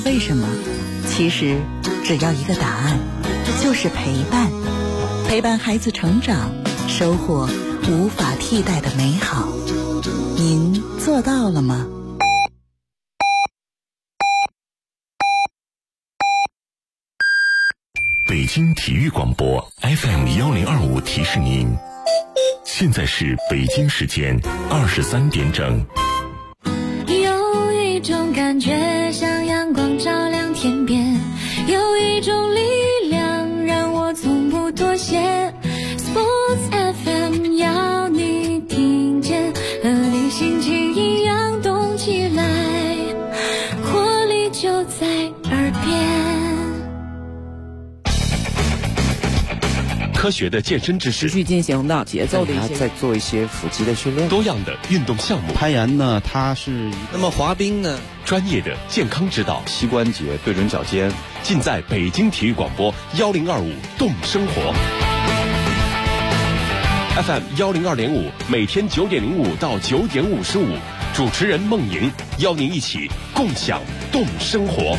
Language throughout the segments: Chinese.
为什么？其实只要一个答案，就是陪伴。陪伴孩子成长，收获无法替代的美好。您做到了吗？ 北京体育广播 FM1025提示您，现在是北京时间23点整。 有一种感觉像阳光照亮天边，有一种力量让我从不妥协。 Sports FM 要你听见，和你心情一样动起来，活力就在耳边。 科学的健身知识， 持续进行的节奏的一些， 再做一些腹肌的训练， 多样的运动项目。 攀岩呢，它是那么滑冰呢？ 专业的健康指导， 膝关节对准脚尖， 尽在北京体育广播1025动生活。FM 102.5，每天9点05到9点55，主持人孟莹邀您一起共享动生活。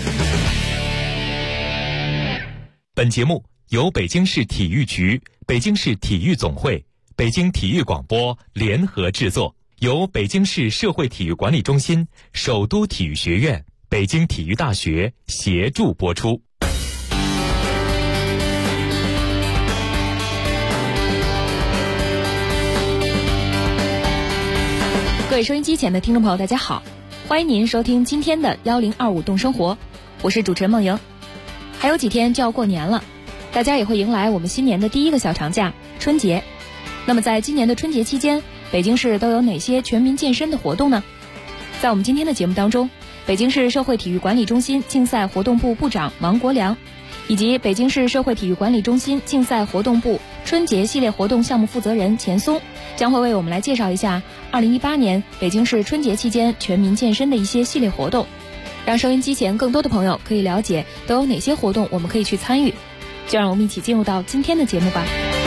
本节目由北京市体育局、北京市体育总会、北京体育广播联合制作，由北京市社会体育管理中心、首都体育学院、北京体育大学协助播出。 各位收音机前的听众朋友，大家好，欢迎您收听今天的1025动生活，我是主持人孟莹。还有几天就要过年了，大家也会迎来我们新年的第一个小长假春节。那么在今年的春节期间，北京市都有哪些全民健身的活动呢？在我们今天的节目当中，北京市社会体育管理中心竞赛活动部部长王国良，以及北京市社会体育管理中心竞赛活动部春节系列活动项目负责人钱松，将会为我们来介绍一下2018年北京市春节期间全民健身的一些系列活动，让收音机前更多的朋友可以了解都有哪些活动我们可以去参与。就让我们一起进入到今天的节目吧。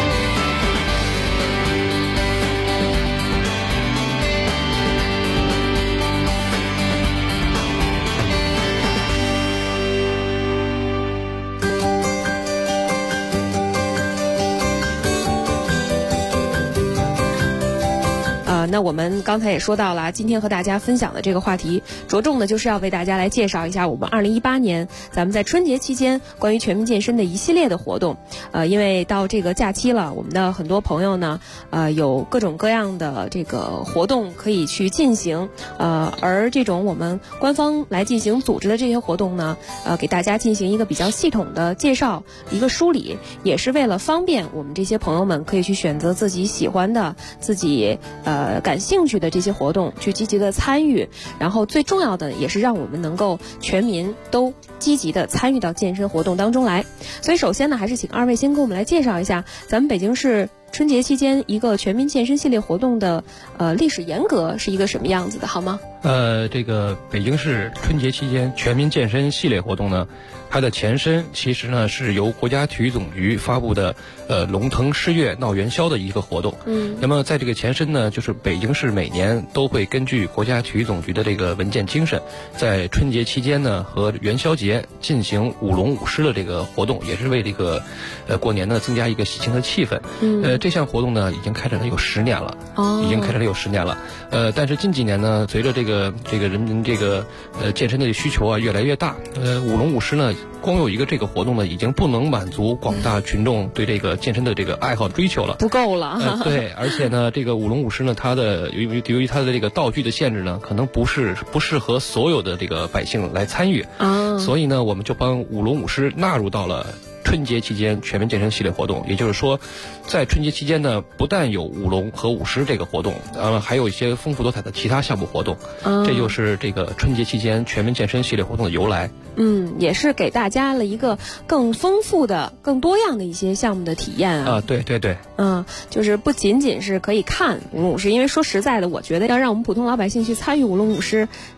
那我们刚才也说到了，今天和大家分享的这个话题，着重的就是要为大家来介绍一下我们2018年咱们在春节期间关于全民健身的一系列的活动。因为到这个假期了，我们的很多朋友呢，有各种各样的这个活动可以去进行。而这种我们官方来进行组织的这些活动呢，给大家进行一个比较系统的介绍，一个梳理，也是为了方便我们这些朋友们可以去选择自己喜欢的、自己感兴趣的这些活动去积极的参与，然后最重要的也是让我们能够全民都积极的参与到健身活动当中来。所以首先呢，还是请二位先给我们来介绍一下咱们北京市春节期间一个全民健身系列活动的历史沿革是一个什么样子的，好吗？ 这个北京市春节期间全民健身系列活动呢，它的前身其实呢是由国家体育总局发布的龙腾狮跃闹元宵的一个活动。那么在这个前身呢，就是北京市每年都会根据国家体育总局的这个文件精神，在春节期间呢和元宵节进行舞龙舞狮的这个活动，也是为这个过年呢增加一个喜庆的气氛。这项活动呢已经开展了有10年了，但是近几年呢，随着这个人民健身的需求啊越来越大，舞龙舞狮呢光有一个这个活动呢，已经不能满足广大群众对这个健身的这个爱好追求了， 不够了。 对，而且呢，这个舞龙舞狮呢，它的由于它的这个道具的限制呢，可能不适合所有的这个百姓来参与，所以呢，我们就帮舞龙舞狮纳入到了春节期间全民健身系列活动。也就是说，在春节期间呢，不但有舞龙和舞狮这个活动，还有一些丰富多彩的其他项目活动。这就是这个春节期间全民健身系列活动的由来。 也是给大家了一个更丰富的、更多样的一些项目的体验啊。 对对对。 就是不仅仅是可以看舞龙舞狮，因为说实在的，我觉得要让我们普通老百姓去参与舞龙舞狮，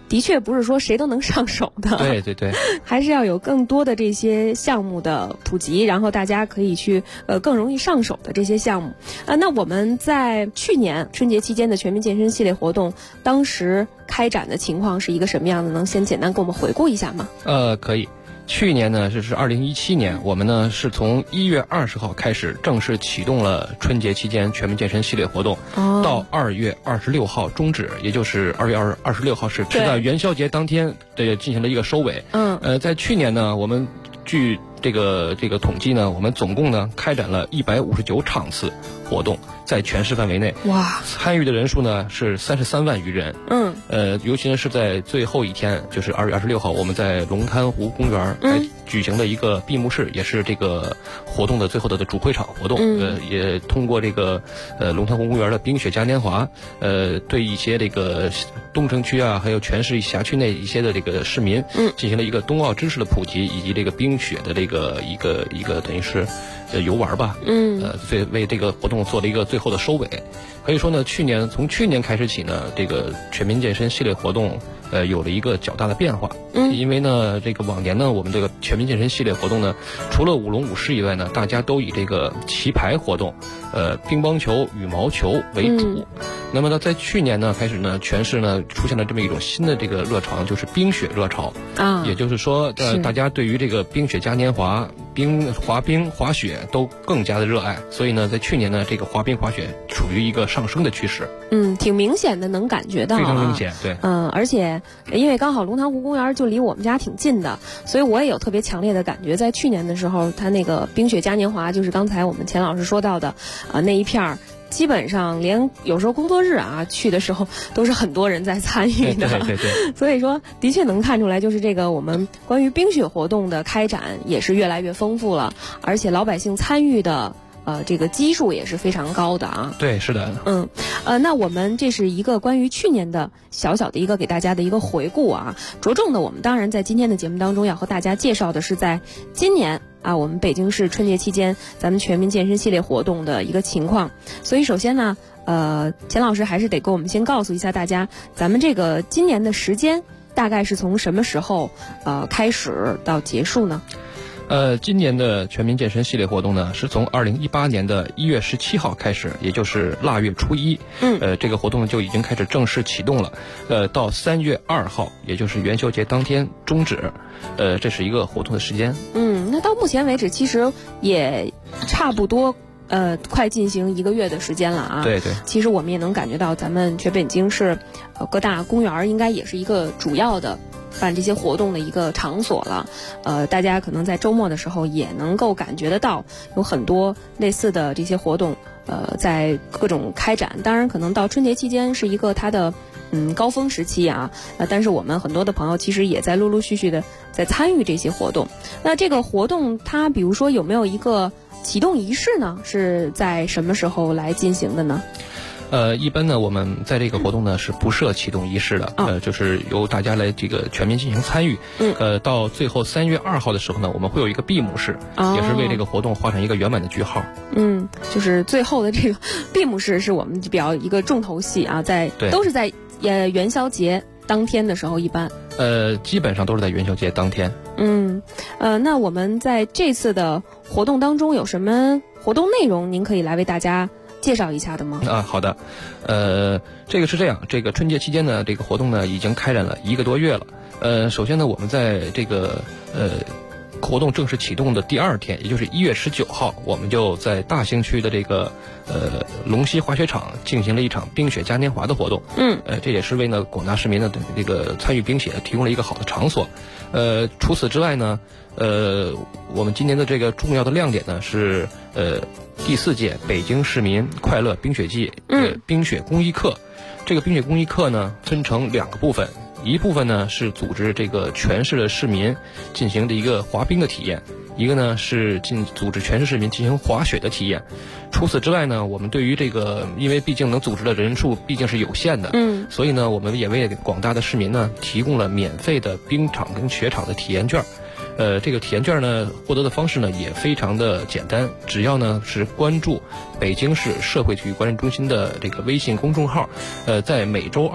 的确不是说谁都能上手的。 对对对， 还是要有更多的这些项目的普及，然后大家可以去更容易上手的这些项目。那我们在去年春节期间的全民健身系列活动，当时开展的情况是一个什么样子？能先简单给我们回顾一下吗？ 可以。去年呢，这是2017年，我们呢是从1月20号开始正式启动了春节期间全民健身系列活动，到2月26号终止，也就是2月26号是在元宵节当天进行了一个收尾。在去年呢，我们据这个统计呢，我们总共呢开展了159场次活动，在全市范围内，哇，参与的人数呢是33万余人。尤其呢是在最后一天，就是2月26号，我们在龙潭湖公园还举行了一个闭幕式，也是这个活动的最后的主会场活动。也通过这个龙潭湖公园的冰雪嘉年华，对一些这个东城区啊，还有全市辖区内一些的这个市民，进行了一个冬奥知识的普及，以及这个冰雪的这个一个等于是游玩吧。为这个活动做了一个最后的收尾。可以说呢，从去年开始起呢，这个全民健身系列活动有了一个较大的变化。因为呢，这个往年呢，我们这个全民健身系列活动呢，除了舞龙舞狮以外呢，大家都以这个棋牌活动、乒乓球、羽毛球为主。那么呢，在去年呢开始呢，全市呢出现了这么一种新的这个热潮，就是冰雪热潮啊。也就是说，大家对于这个冰雪嘉年华、滑冰、滑雪都更加的热爱。所以呢，在去年呢，这个滑冰、滑雪处于一个上升的趋势。 挺明显的，能感觉到，非常明显，对。 而且因为刚好龙潭湖公园就离我们家挺近的，所以我也有特别强烈的感觉。在去年的时候，它那个冰雪嘉年华，就是刚才我们钱老师说到的那一片儿。基本上连有时候工作日啊去的时候都是很多人在参与的。 对。 所以说的确能看出来，就是这个我们关于冰雪活动的开展也是越来越丰富了，而且老百姓参与的这个基数也是非常高的啊。 对，是的。 那我们这是一个关于去年的小小的一个给大家的一个回顾啊。着重的我们当然在今天的节目当中要和大家介绍的是在今年我们北京市春节期间咱们全民健身系列活动的一个情况。所以首先呢，钱老师还是得给我们先告诉一下大家，咱们这个今年的时间大概是从什么时候开始到结束呢？ 今年的全民健身系列活动呢，是从2018年的1月17号开始，也就是腊月初一。这个活动就已经开始正式启动了。到3月2号，也就是元宵节当天终止。这是一个活动的时间。 那到目前为止，其实也差不多。快进行1个月的时间了啊！ 对。 其实我们也能感觉到，咱们全北京市各大公园应该也是一个主要的办这些活动的一个场所了。大家可能在周末的时候也能够感觉得到，有很多类似的这些活动，在各种开展。当然，可能到春节期间是一个它的高峰时期啊。但是我们很多的朋友其实也在陆陆续续的在参与这些活动。那这个活动它比如说有没有一个启动仪式呢？是在什么时候来进行的呢？ 一般呢，我们在这个活动呢是不设启动仪式的，就是由大家来这个全面进行参与。到最后3月2号的时候呢，我们会有一个闭幕式，也是为这个活动画上一个圆满的句号。 就是最后的这个闭幕式是我们比较一个重头戏啊，都是在元宵节当天的时候一般。 基本上都是在元宵节当天。 那我们在这次的活动当中有什么活动内容，您可以来为大家介绍一下的吗？ 好的。这个是这样，这个春节期间呢，这个活动呢已经开展了1个多月了。首先呢，我们在这个活动正式启动的第2天，也就是1月19号，我们就在大兴区的这个龙溪滑雪场进行了一场冰雪嘉年华的活动。这也是为呢广大市民的这个参与冰雪提供了一个好的场所。除此之外呢，我们今年的这个重要的亮点呢是第4届北京市民快乐冰雪季冰雪公益课。这个冰雪公益课呢分成2个部分。一部分呢是组织这个全市的市民进行的一个滑冰的体验，一个呢是组织全市市民进行滑雪的体验。除此之外呢，我们对于这个，因为毕竟能组织的人数毕竟是有限的，所以呢，我们也为广大的市民呢提供了免费的冰场跟雪场的体验券。这个体验券呢获得的方式呢也非常的简单，只要呢是关注北京市社会体育管理中心的这个微信公众号，在每周2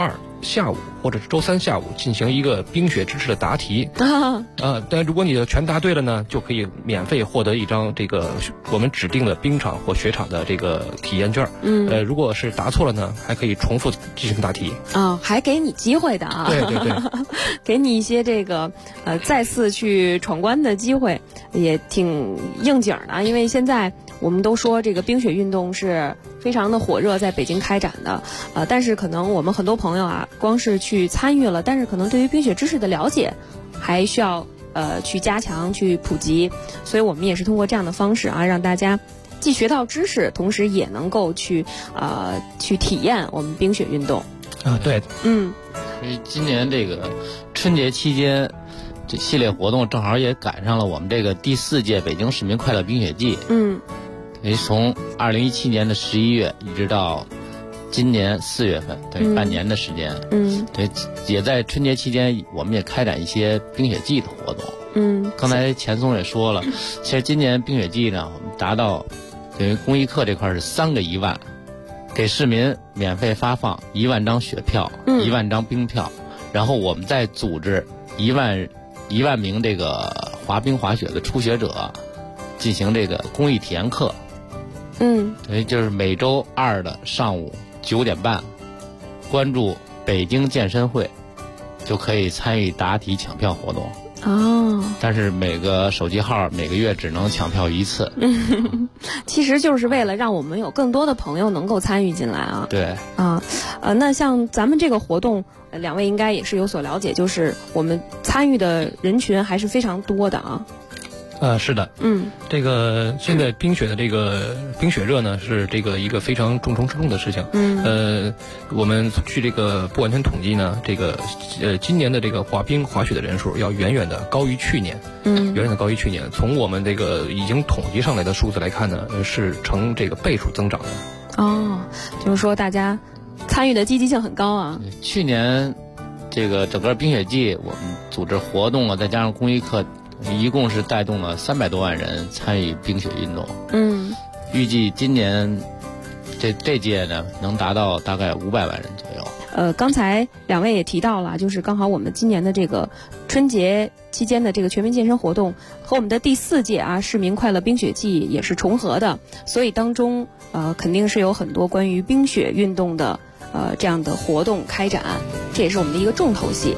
下午或者是周三下午进行一个冰雪知识的答题但如果你全答对了呢，就可以免费获得一张这个我们指定的冰场或雪场的这个体验券。如果是答错了呢，还可以重复进行答题还给你机会的啊。 对对对给你一些这个再次去闯关的机会，也挺应景的。因为现在我们都说这个冰雪运动是非常的火热，在北京开展的但是可能我们很多朋友啊，光是去参与了，但是可能对于冰雪知识的了解还需要去加强去普及，所以我们也是通过这样的方式啊，让大家既学到知识，同时也能够去体验我们冰雪运动对所以今年这个春节期间这系列活动正好也赶上了我们这个第4届北京市民快乐冰雪季。从2017年的11月一直到今年4月份，等于半年的时间。对，也在春节期间我们也开展一些冰雪季的活动。刚才钱松也说了，其实今年冰雪季呢，我们达到等于公益课这块是3个1万，给市民免费发放1万张雪票，1万张冰票，然后我们再组织1万名这个滑冰滑雪的初学者进行这个公益体验课。所以就是每周2的上午9点半，关注北京健身会，就可以参与答题抢票活动。但是每个手机号每个月只能抢票1次。 其实就是为了让我们有更多的朋友能够参与进来啊。 对那像咱们这个活动2位应该也是有所了解，就是我们参与的人群还是非常多的啊。 是的，这个现在冰雪的这个冰雪热呢，是这个一个非常重中之重的事情。我们去这个不完全统计呢，这个今年的这个滑冰滑雪的人数要远远的高于去年，远远的高于去年。从我们这个已经统计上来的数字来看呢，是呈这个倍数增长的。 就是说大家参与的积极性很高啊。 去年这个整个冰雪季我们组织活动啊，再加上公益课，一共是带动了300多万人参与冰雪运动。预计今年这届呢能达到大概500万人左右。 刚才2位也提到了，就是刚好我们今年的这个春节期间的这个全民健身活动和我们的第4届啊市民快乐冰雪季也是重合的，所以当中肯定是有很多关于冰雪运动的这样的活动开展，这也是我们的一个重头戏。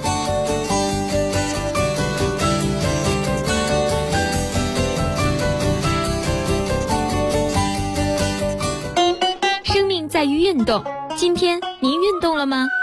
在于运动，今天您运动了吗？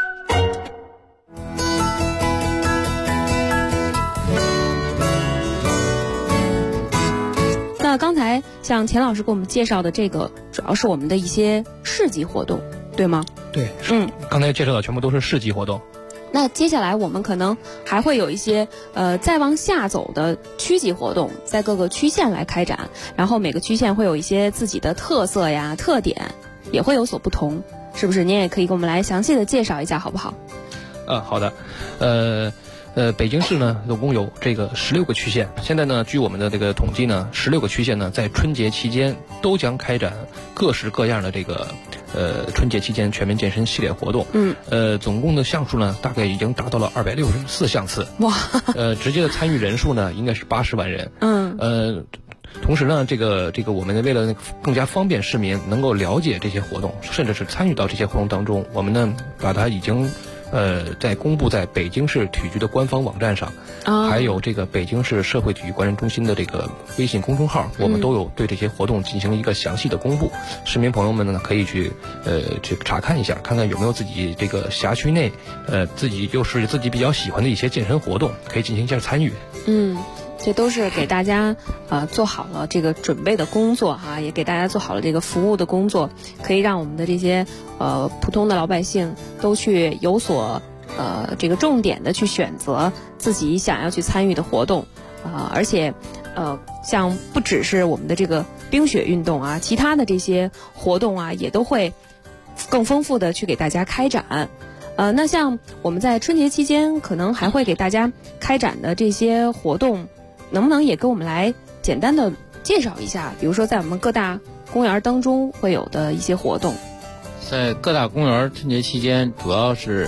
那刚才像钱老师给我们介绍的这个，主要是我们的一些市级活动，对吗？ 对，刚才介绍的全部都是市级活动。 那接下来我们可能还会有一些再往下走的区级活动，在各个区县来开展，然后每个区县会有一些自己的特色呀、特点，也会有所不同，是不是？您也可以给我们来详细的介绍一下，好不好？ 好的。北京市呢，总共有这个16个区县。现在呢，据我们的这个统计呢，16个区县呢，在春节期间都将开展各式各样的这个春节期间全民健身系列活动。总共的项数呢，大概已经达到了264项次。哇！直接的参与人数呢，应该是80万人。同时呢，这个我们为了更加方便市民能够了解这些活动，甚至是参与到这些活动当中，我们呢把它已经在公布在北京市体育局的官方网站上，还有这个北京市社会体育观战中心的这个微信公众号，我们都有对这些活动进行一个详细的公布。市民朋友们呢可以去查看一下，看看有没有自己这个辖区内自己比较喜欢的一些健身活动，可以进行一下参与。 这都是给大家做好了这个准备的工作哈，也给大家做好了这个服务的工作，可以让我们的这些普通的老百姓都去有所这个重点的去选择自己想要去参与的活动而且像不只是我们的这个冰雪运动啊，其他的这些活动啊也都会更丰富的去给大家开展。那像我们在春节期间可能还会给大家开展的这些活动，能不能也跟我们来简单的介绍一下？比如说在我们各大公园当中会有的一些活动。 在各大公园春节期间，主要是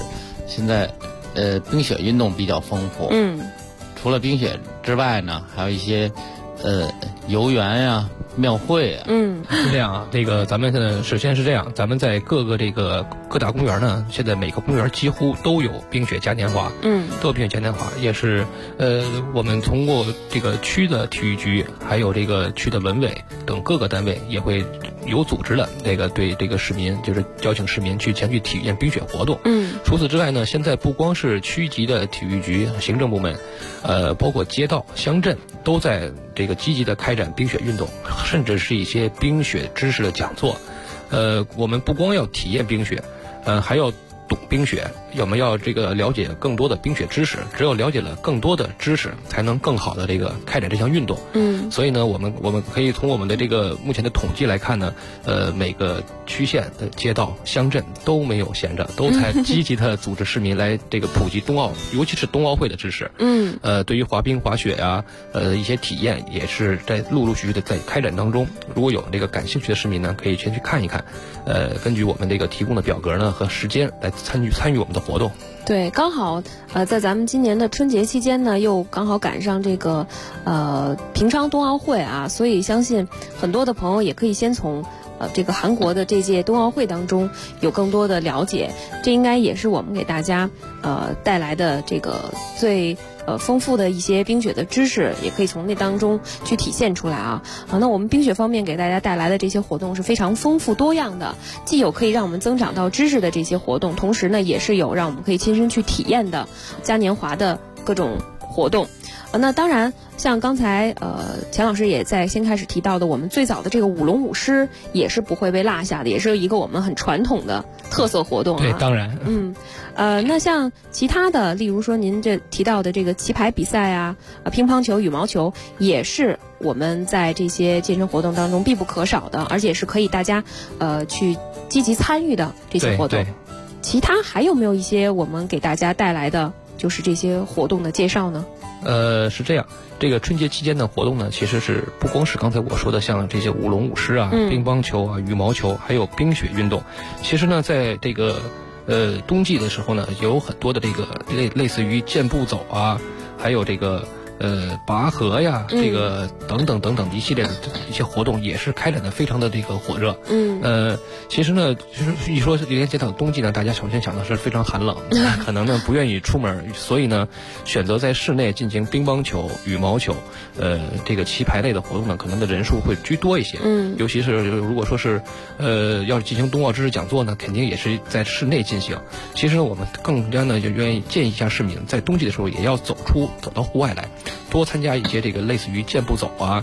现在冰雪运动比较丰富。除了冰雪之外呢，还有一些游园呀、庙会啊。 是这样啊。这个咱们现在首先是这样，咱们在各大公园呢，现在每个公园几乎都有冰雪嘉年华。都有冰雪嘉年华，也是我们通过这个区的体育局，还有这个区的文委等各个单位也会有组织的对这个市民，就是邀请市民前去体验冰雪活动。除此之外呢，现在不光是区级的体育局、行政部门，包括街道、乡镇都在这个积极的开展冰雪运动，甚至是一些冰雪知识的讲座。我们不光要体验冰雪，还要懂冰雪，我们要了解更多的冰雪知识。只有了解了更多的知识，才能更好的开展这项运动。所以呢，我们可以从我们的目前的统计来看呢，每个区县的街道、乡镇都没有闲着，都在积极的组织市民来普及冬奥，尤其是冬奥会的知识。对于滑冰、滑雪呀，一些体验也是在陆续的在开展当中。如果有感兴趣的市民呢，可以先去看一看。根据我们提供的表格呢和时间来参与我们的活动。 对，刚好在咱们今年的春节期间呢，又刚好赶上平昌冬奥会啊，所以相信很多的朋友也可以先从韩国的这届冬奥会当中有更多的了解。这应该也是我们给大家带来的最丰富的一些冰雪的知识，也可以从那当中去体现出来啊。那我们冰雪方面给大家带来的这些活动是非常丰富多样的，既有可以让我们增长到知识的这些活动，同时呢也是有让我们可以亲身去体验的嘉年华的各种活动。那当然像刚才钱老师也在先开始提到的，我们最早的舞龙舞狮也是不会被落下的，也是一个我们很传统的特色活动啊。 对，当然。 那像其他的，例如说您提到的棋牌比赛啊、乒乓球、羽毛球，也是我们在这些健身活动当中必不可少的，而且是可以大家去积极参与的这些活动。 对。 其他还有没有一些我们给大家带来的这些活动的介绍呢？ 是这样，春节期间的活动呢，其实是不光是刚才我说的像这些舞龙舞狮啊、乒乓球啊、羽毛球，还有冰雪运动。其实呢，在冬季的时候呢，有很多的类似于健步走啊，还有拔河呀，等等等等一系列的一些活动也是开展的非常的火热。其实呢，一说连接到冬季呢，大家首先想的是非常寒冷，可能呢不愿意出门，所以呢选择在室内进行乒乓球、羽毛球，棋牌类的活动呢，可能的人数会居多一些。尤其是如果说是要进行冬奥知识讲座呢，肯定也是在室内进行。其实呢，我们更加呢就愿意建议一下市民，在冬季的时候也要走到户外来。多参加一些类似于健步走啊，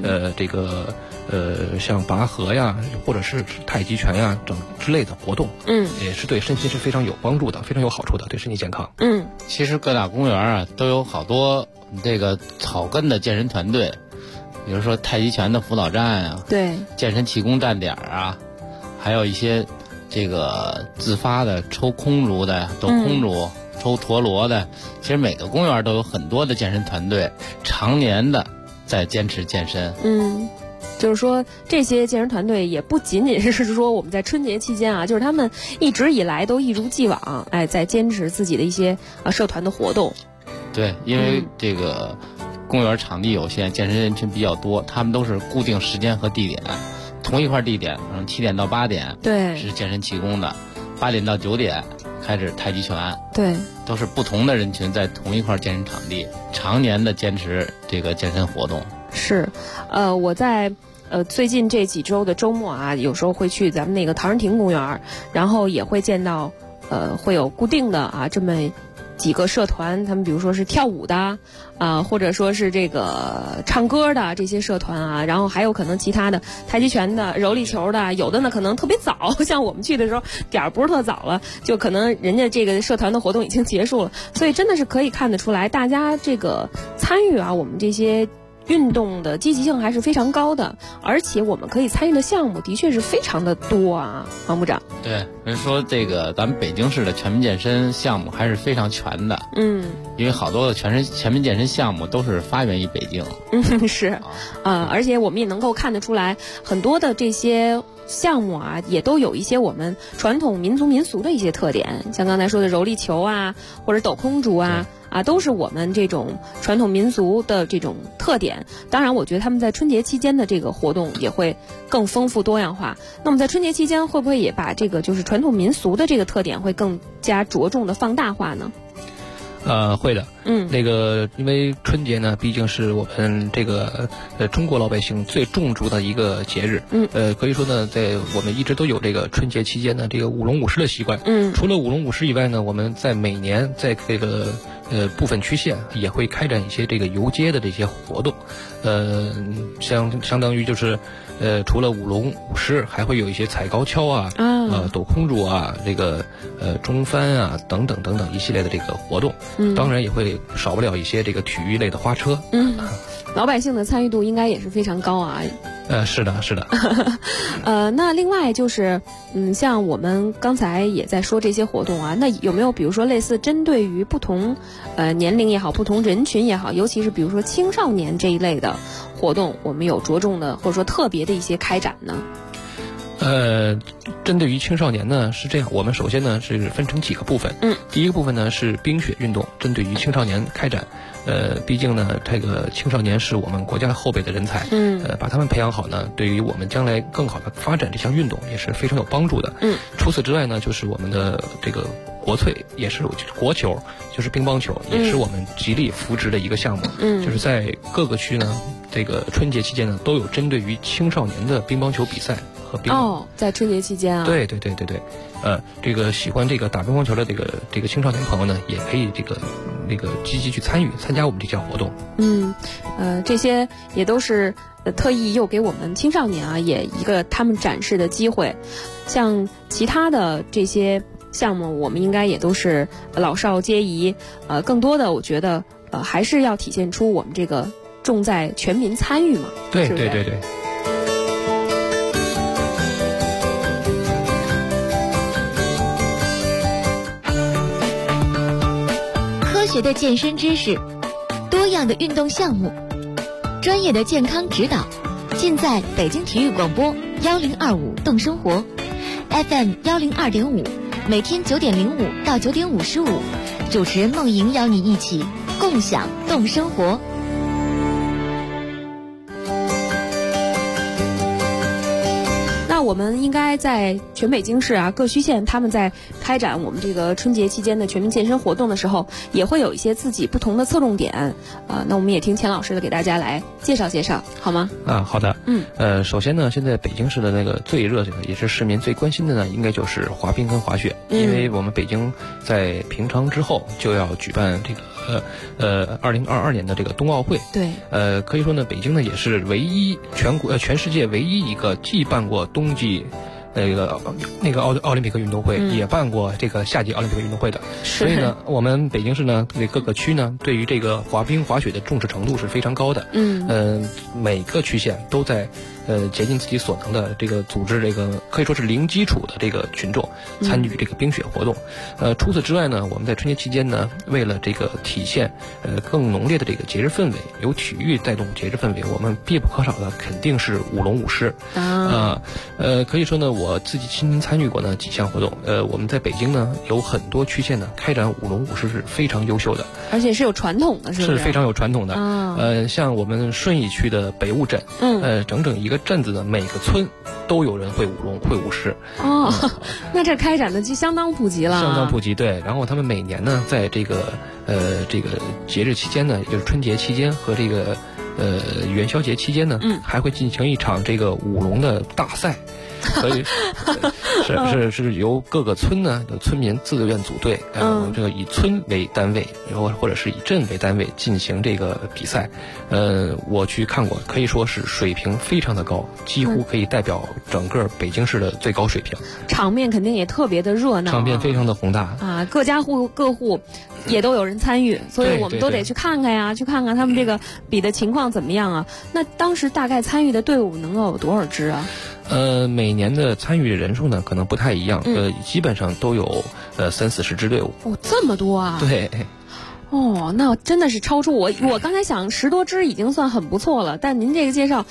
像拔河呀，或者是太极拳呀等之类的活动，也是对身心是非常有帮助的，非常有好处的，对身体健康。 其实各大公园啊都有好多草根的健身团队，比如说太极拳的辅导站啊， 对， 健身气功站点啊，还有一些自发的抽空竹的、抖空竹。抽陀螺的，其实每个公园都有很多的健身团队，常年的在坚持健身。 就是说这些健身团队也不仅仅是说我们在春节期间啊，就是他们一直以来都一如既往，在坚持自己的一些社团的活动。 对，因为公园场地有限，健身人群比较多，他们都是固定时间和地点，同一块地点，可能7点到8点， 对， 是健身气功的，8点到9点。开始太极拳， 对， 都是不同的人群在同一块健身场地，常年的坚持健身活动。 是，我在最近这几周的周末啊，有时候会去咱们陶然亭公园，然后也会见到会有固定的这么几个社团，他们比如说是跳舞的或者说是唱歌的这些社团啊，然后还有可能其他的太极拳的、柔力球的，有的呢可能特别早，像我们去的时候点儿不是特早了，就可能人家社团的活动已经结束了，所以真的是可以看得出来，大家参与我们这些运动的积极性还是非常高的，而且我们可以参与的项目的确是非常的多啊，王部长。 对，人说这个咱们北京市的全民健身项目还是非常全的。因为好多的全民健身项目都是发源于北京。 是，而且我们也能够看得出来，很多的这些项目啊，也都有一些我们传统民族民俗的一些特点，像刚才说的柔力球啊，或者抖空竹啊。都是我们这种传统民俗的这种特点。当然我觉得他们在春节期间的这个活动也会更丰富多样化。那么在春节期间会不会也把这个就是传统民俗的这个特点会更加着重的放大化呢？ 会的。那个因为春节呢，毕竟是我们这个中国老百姓最重视的一个节日。可以说呢，在我们一直都有这个春节期间呢，这个舞龙舞狮的习惯。除了舞龙舞狮以外呢，我们在每年在这个部分区县也会开展一些这个游街的这些活动。相当于就是除了舞龙舞狮，还会有一些踩高跷啊，抖空竹啊，这个中翻啊等等等等一系列的这个活动。当然也会少不了一些这个体育类的花车。 老百姓的参与度应该也是非常高啊。 是的，是的。 那另外就是，像我们刚才也在说这些活动啊，那有没有比如说类似针对于不同年龄也好，不同人群也好，尤其是比如说青少年这一类的活动，我们有着重的或者说特别的一些开展呢？ 针对于青少年呢是这样，我们首先呢是分成几个部分。第一个部分呢是冰雪运动，针对于青少年开展。毕竟呢，这个青少年是我们国家后备的人才。把他们培养好呢，对于我们将来更好的发展这项运动也是非常有帮助的。除此之外呢，就是我们的这个国粹，也是国球，就是乒乓球，也是我们极力扶植的一个项目。就是在各个区呢，这个春节期间呢，都有针对于青少年的乒乓球比赛和乒乓。 在春节期间啊。 对。这个喜欢这个打乒乓球的这个青少年朋友呢，也可以这个积极去参加我们这项活动。 这些也都是特意又给我们青少年啊，也一个他们展示的机会。像其他的这些项目，我们应该也都是老少皆宜。更多的我觉得还是要体现出我们这个重在全民参与嘛。 对。 科学的健身知识，多样的运动项目，专业的健康指导，尽在北京体育广播1025动生活 FM 102.5，每天9点05到9点55，主持人梦莹邀你一起共享动生活。 那我们应该在全北京市啊各区县，他们在开展我们这个春节期间的全民健身活动的时候，也会有一些自己不同的侧重点。那我们也听钱老师的给大家来介绍介绍，好吗？ 好的。首先呢，现在北京市的那个最热的，也是市民最关心的呢，应该就是滑冰跟滑雪。因为我们北京在平昌之后就要举办这个2022年的这个冬奥会。 对。 可以说呢，北京呢也是全世界唯一一个既办过冬季那个奥林匹克运动会，也办过这个夏季奥林匹克运动会的。所以呢，我们北京市呢各个区呢对于这个滑冰滑雪的重视程度是非常高的。每个区县都在竭尽自己所能的这个组织这个可以说是零基础的这个群众参与这个冰雪活动。除此之外呢，我们在春节期间呢，为了这个体现更浓烈的这个节日氛围，由体育带动节日氛围，我们必不可少的肯定是舞龙舞狮。可以说呢，我自己亲身参与过呢几项活动。我们在北京呢有很多区县呢开展舞龙舞狮是非常优秀的， 而且是有传统的，是非常有传统的。像我们顺义区的北坞镇，整整一个镇子的每个村都有人会舞龙会舞狮。 那这开展的就相当普及了。 相当普及，对。然后他们每年呢，在这个节日期间呢，也就是春节期间和这个元宵节期间呢，还会进行一场这个舞龙的大赛。 所以是由各个村呢的村民自愿组队，这个以村为单位，或者是以镇为单位进行这个比赛。我去看过，可以说是水平非常的高，几乎可以代表整个北京市的最高水平。 场面肯定也特别的热闹， 场面非常的宏大啊，各户也都有人参与，所以我们都得去看看呀，去看看他们这个比的情况怎么样啊。那当时大概参与的队伍能够有多少支啊？ 每年的参与人数呢可能不太一样，基本上都有30-40支队伍。 哦，这么多啊！ 对。 哦，那真的是超出我刚才想10多支已经算很不错了，但您这个介绍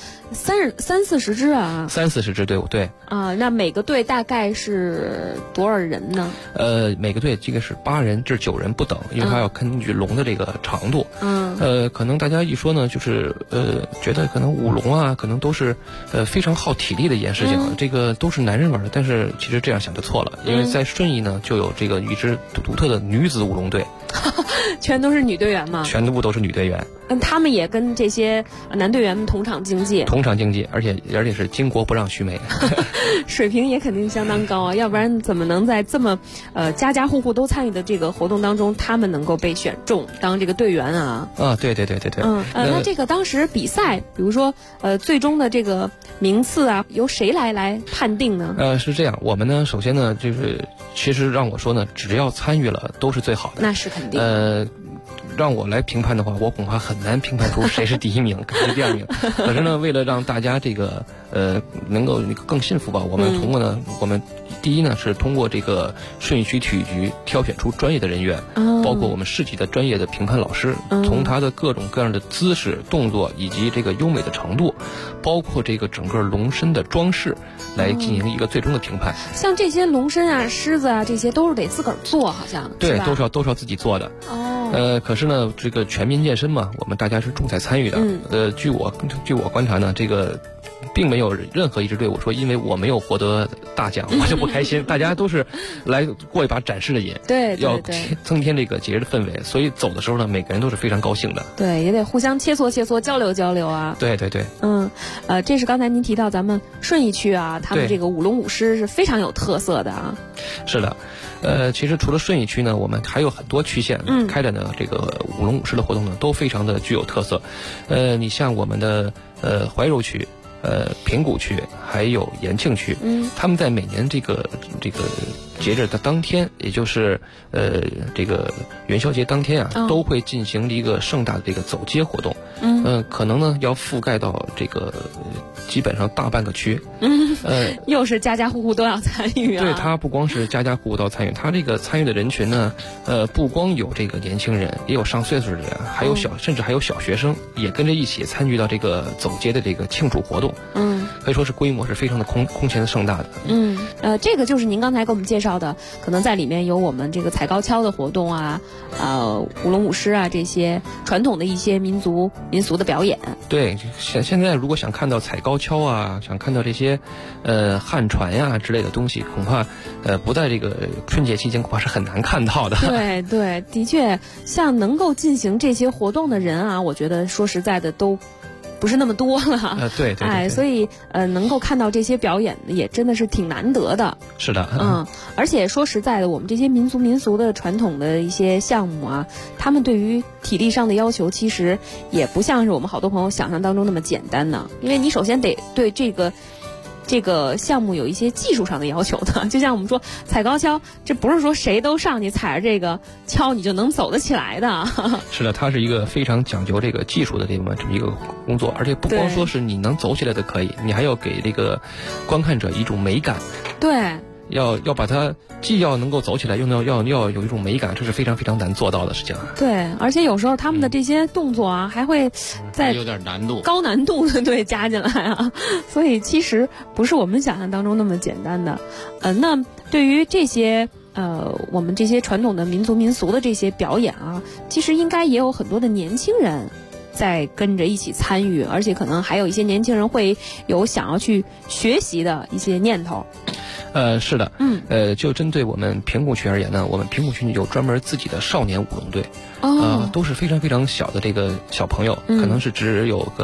30-40支啊 ，30-40支队伍，对啊，那每个队大概是多少人呢？ 每个队这个是8人至9人不等，因为它要根据龙的这个长度。可能大家一说呢，就是觉得可能舞龙啊，可能都是非常耗体力的一件事情，这个都是男人玩的，但是其实这样想就错了，因为在顺义呢就有这个一支独特的女子舞龙队。 全都是女队员吗？ 全部都是女队员。 他们也跟这些男队员们同场竞技， 而且是巾帼不让须眉， 水平也肯定相当高啊，要不然怎么能在这么家户都参与的这个活动当中，他们能够被选中当这个队员啊？ 对。 那这个当时比赛，比如说最终的这个名次啊，由谁来判定呢？ 是这样，我们呢，首先呢，就是其实让我说呢，只要参与了都是最好的。 那是肯定。 让我来评判的话，我恐怕很难评判出谁是第1名，谁是第2名。可是呢，为了让大家这个能够更信服吧，我们通过呢，我们第一呢是通过这个顺义区体育局挑选出专业的人员，包括我们市级的专业的评判老师，从他的各种各样的姿势、动作以及这个优美的程度，包括这个整个龙身的装饰，来进行一个最终的评判。 像这些龙身啊、狮子啊，这些都是得自个儿做，好像对，都是要自己做的。可是呢，这个全民健身嘛，我们大家是重在参与的。据我观察呢，这个并没有任何一支队伍说因为我没有获得大奖我就不开心，大家都是来过一把展示的瘾， 对， 要增添这个节日的氛围，所以走的时候呢，每个人都是非常高兴的。 对，也得互相切磋交流啊。 对。 这是刚才您提到咱们顺义区啊，他们这个舞龙舞狮是非常有特色的啊。 是的。其实除了顺义区呢，我们还有很多区县开展的这个舞龙舞狮的活动呢，都非常的具有特色。你像我们的怀柔区、平谷区还有延庆区，他们在每年这个节日的当天，也就是这个元宵节当天啊，都会进行一个盛大的这个走街活动。可能呢要覆盖到这个基本上大半个区。 又是家户都要参与啊。 对，他不光是家户都要参与，他这个参与的人群呢，不光有这个年轻人，也有上岁数的人，还有甚至还有小学生也跟着一起参与到这个走街的这个庆祝活动。可以说是规模是非常的空前盛大的。 这个就是您刚才给我们介绍的，可能在里面有我们这个踩高跷的活动啊，舞龙舞狮啊，这些传统的一些民俗的表演。 对，现在如果想看到踩高跷啊，想看到这些旱船呀之类的东西，恐怕不在这个春节期间恐怕是很难看到的。 对，的确，像能够进行这些活动的人啊，我觉得说实在的都不是那么多了。 对， 所以能够看到这些表演也真的是挺难得的。 是的。 而且说实在的，我们这些民俗的传统的一些项目啊，他们对于体力上的要求其实也不像是我们好多朋友想象当中那么简单呢。因为你首先得对这个项目有一些技术上的要求的，就像我们说踩高跷，这不是说谁都上去踩着这个跷你就能走得起来的。 是的，它是一个非常讲究这个技术的这么一个工作，而且不光说是你能走起来的可以，你还要给这个观看者一种美感。 对。 要把它既要能够走起来，又要有一种美感，这是非常非常难做到的事情。 对，而且有时候他们的这些动作啊，还会在有点难度， 高难度的加进来啊，所以其实不是我们想象当中那么简单的。那对于这些我们这些传统的民俗的这些表演啊，其实应该也有很多的年轻人在跟着一起参与，而且可能还有一些年轻人会有想要去学习的一些念头。 是的。就针对我们平谷区而言呢，我们平谷区有专门自己的少年舞龙队。都是非常非常小的这个小朋友，可能是只有个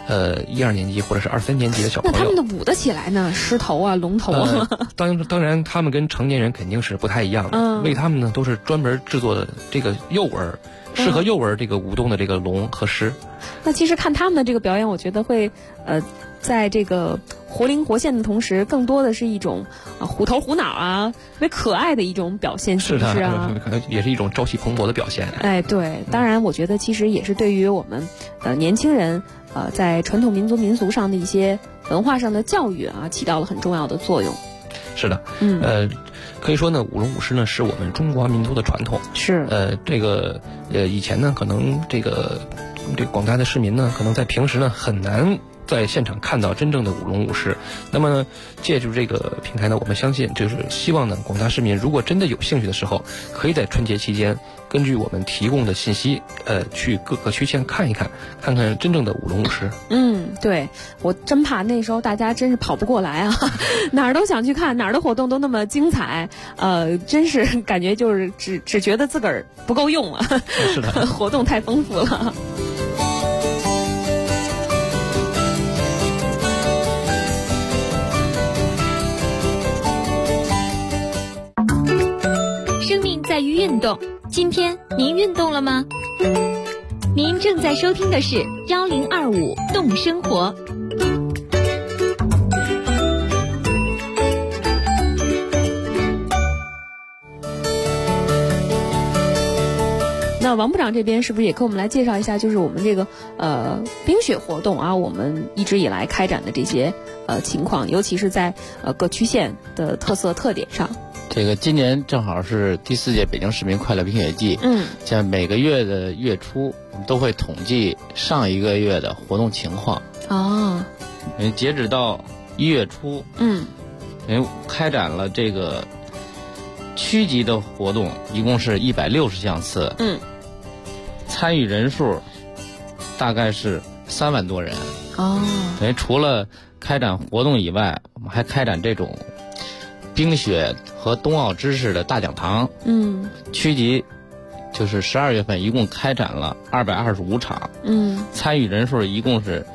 1、2年级或者是2、3年级的小朋友。 那他们的舞得起来呢？狮头啊，龙头啊。 当然，他们跟成年人肯定是不太一样的。为他们呢，都是专门制作的这个幼儿，适合幼儿这个舞动的这个龙和狮。 那其实看他们的这个表演，我觉得会在这个活灵活现的同时，更多的是一种虎头虎脑啊，特别可爱的一种表现形式啊， 可能也是一种朝气蓬勃的表现。 哎，对，当然我觉得其实也是对于我们年轻人在传统民族民俗上的一些文化上的教育啊，起到了很重要的作用。 是的，可以说呢，舞龙舞狮呢是我们中华民族的传统。 是， 以前呢，可能这个广大的市民呢，可能在平时呢很难在现场看到真正的舞龙舞狮。那么呢，借助这个平台呢，我们相信就是希望呢，广大市民如果真的有兴趣的时候，可以在春节期间根据我们提供的信息，去各个区县看看真正的舞龙舞狮。 对，我真怕那时候大家真是跑不过来啊，哪儿都想去看，哪儿的活动都那么精彩，真是感觉就是只觉得自个儿不够用了。 是的， 活动太丰富了。 生命在于运动，今天您运动了吗？您正在收听的是1025动生活。 那王部长这边是不是也给我们来介绍一下，就是我们这个冰雪活动啊，我们一直以来开展的这些情况，尤其是在各区县的特色特点上。 这个今年正好是第4届北京市民快乐冰雪季。像每个月的月初，我们都会统计上一个月的活动情况。截止到1月初，开展了这个区级的活动，一共是160项次。参与人数大概是3万多人。等于除了开展活动以外，我们还开展这种冰雪和冬奥知识的大讲堂。区级就是12月份一共开展了225场。参与人数一共是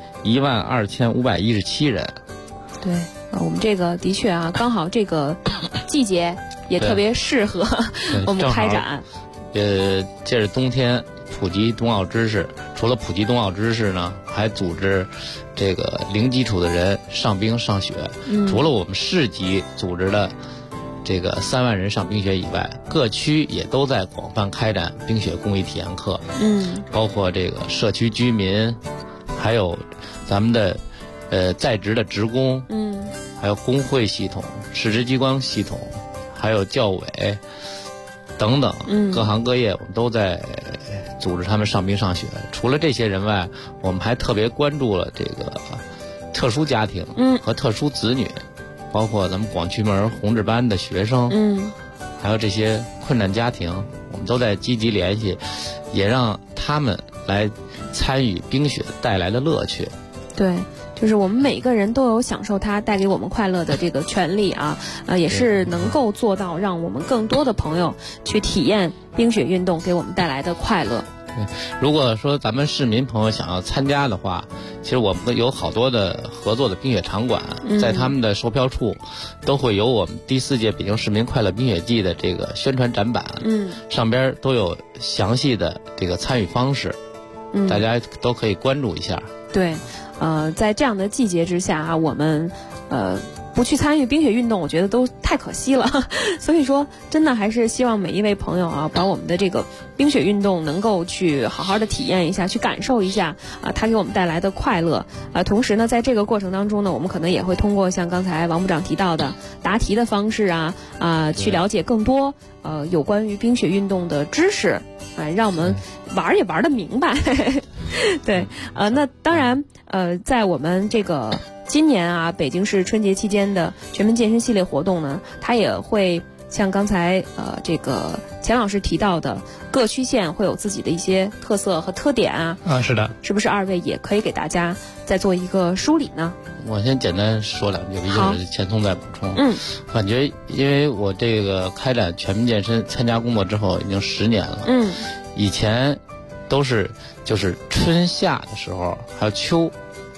12517人。对， 我们这个的确啊，刚好这个季节也特别适合我们开展。 借着冬天普及冬奥知识，除了普及冬奥知识呢，还组织这个零基础的人上冰上雪。除了我们市级组织的这个3万人上冰雪以外，各区也都在广泛开展冰雪公益体验课。包括这个社区居民，还有咱们的在职的职工，还有工会系统、市直机关系统，还有教委等等，各行各业我们都在组织他们上冰上雪。除了这些人外，我们还特别关注了这个特殊家庭和特殊子女，包括咱们广渠门红志班的学生，还有这些困难家庭，我们都在积极联系，也让他们来参与冰雪带来的乐趣。 对，就是我们每个人都有享受它带给我们快乐的这个权利啊，也是能够做到让我们更多的朋友去体验冰雪运动给我们带来的快乐。 如果说咱们市民朋友想要参加的话，其实我们有好多的合作的冰雪场馆，在他们的售票处都会有我们第4届北京市民快乐冰雪季的这个宣传展板，上边都有详细的这个参与方式，大家都可以关注一下。 对，在这样的季节之下啊，我们不去参与冰雪运动，我觉得都太可惜了。所以说，真的还是希望每一位朋友啊，把我们的这个冰雪运动能够去好好的体验一下，去感受一下它给我们带来的快乐。同时呢，在这个过程当中呢，我们可能也会通过像刚才王部长提到的答题的方式去了解更多有关于冰雪运动的知识，让我们玩也玩得明白。对，那当然，在我们这个今年啊，北京市春节期间的全民健身系列活动呢，它也会像刚才这个钱老师提到的，各区县会有自己的一些特色和特点啊。 是的， 是不是二位也可以给大家再做一个梳理呢？ 我先简单说两句，一会儿钱通再补充。感觉因为我这个开展全民健身参加工作之后已经10年了。以前都是就是春夏的时候，还有秋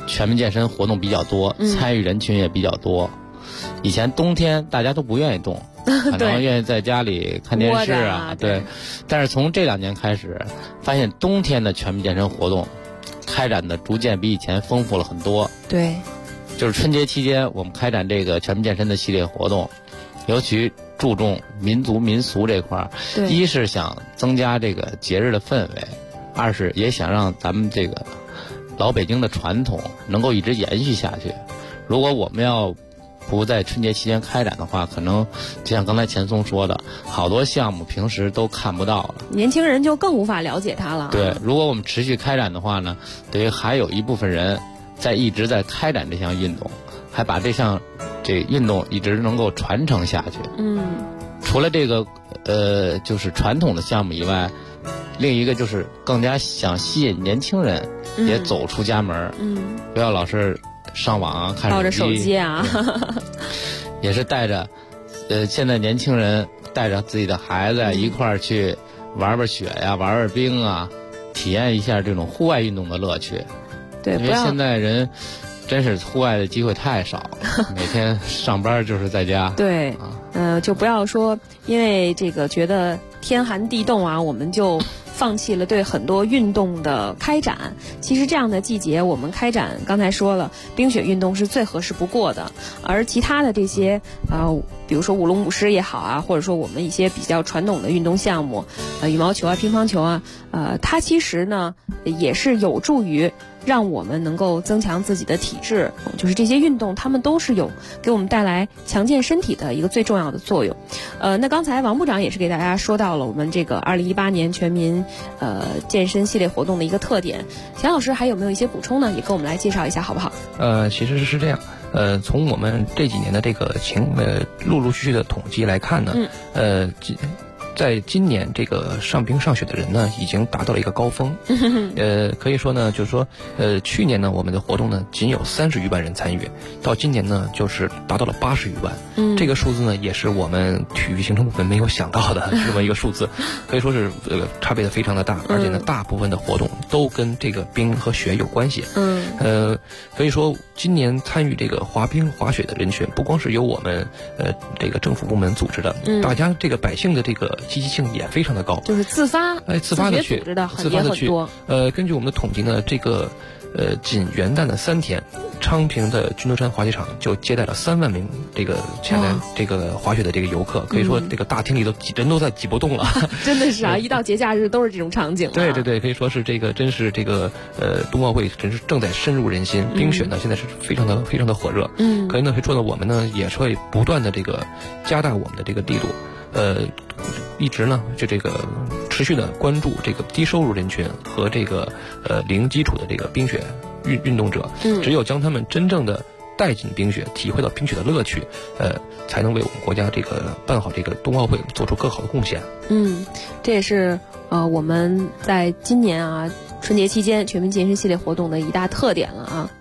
全民健身活动比较多，参与人群也比较多。以前冬天大家都不愿意动，可能愿意在家里看电视啊，对。但是从这2年开始，发现冬天的全民健身活动开展的逐渐比以前丰富了很多。 对， 就是春节期间我们开展这个全民健身的系列活动，尤其注重民族民俗这块儿。一是想增加这个节日的氛围，二是也想让咱们这个老北京的传统能够一直延续下去。如果我们要不在春节期间开展的话，可能就像刚才钱松说的，好多项目平时都看不到了， 年轻人就更无法了解它了。 对，如果我们持续开展的话呢，等于还有一部分人一直在开展这项运动，还把这运动一直能够传承下去。除了这个就是传统的项目以外，另一个就是更加想吸引年轻人也走出家门，不要老是上网啊，看抱着手机啊， 也是带着现在年轻人带着自己的孩子一块儿去玩雪呀，玩冰啊，体验一下这种户外运动的乐趣。 对， 因为现在人真是户外的机会太少了，每天上班就是在家。 对，就不要说因为这个觉得天寒地冻啊，我们就放弃了对很多运动的开展。其实这样的季节我们开展，刚才说了，冰雪运动是最合适不过的，而其他的这些比如说舞龙舞狮也好啊，或者说我们一些比较传统的运动项目，羽毛球啊、乒乓球啊，它其实呢也是有助于让我们能够增强自己的体质，就是这些运动它们都是有给我们带来强健身体的一个最重要的作用。那刚才王部长也是给大家说到了我们这个2018年全民健身系列活动的一个特点。钱老师还有没有一些补充呢？也跟我们来介绍一下好不好？ 其实是这样，从我们这几年的这个陆陆续续的统计来看呢，在今年这个上冰上雪的人呢，已经达到了一个高峰。可以说呢，就是说，去年呢，我们的活动呢仅有30余万人参与，到今年呢，就是达到了80余万。这个数字呢，也是我们体育行政部门没有想到的这么一个数字，可以说是差别的非常的大，而且呢，大部分的活动都跟这个冰和雪有关系。可以说今年参与这个滑冰滑雪的人群，不光是由我们这个政府部门组织的，大家这个百姓的这个积极性也非常的高， 就是自发的去组织的很多。 根据我们的统计呢，这个仅元旦的3天，昌平的军头山滑雪场就接待了3万名这个前来这个滑雪的这个游客，可以说这个大厅里人都在挤不动了。 真的是啊，一到节假日都是这种场景。 对，可以说是这个真是这个冬奥会真是正在深入人心。冰雪呢现在是非常的火热。可以呢，说呢我们呢也是会不断的这个加大我们的这个力度。一直呢就这个持续的关注这个低收入人群和这个零基础的这个冰雪运动者，只有将他们真正的带进冰雪，体会到冰雪的乐趣，才能为我们国家这个办好这个冬奥会做出更好的贡献。 这也是我们在今年啊春节期间全民健身系列活动的一大特点了啊。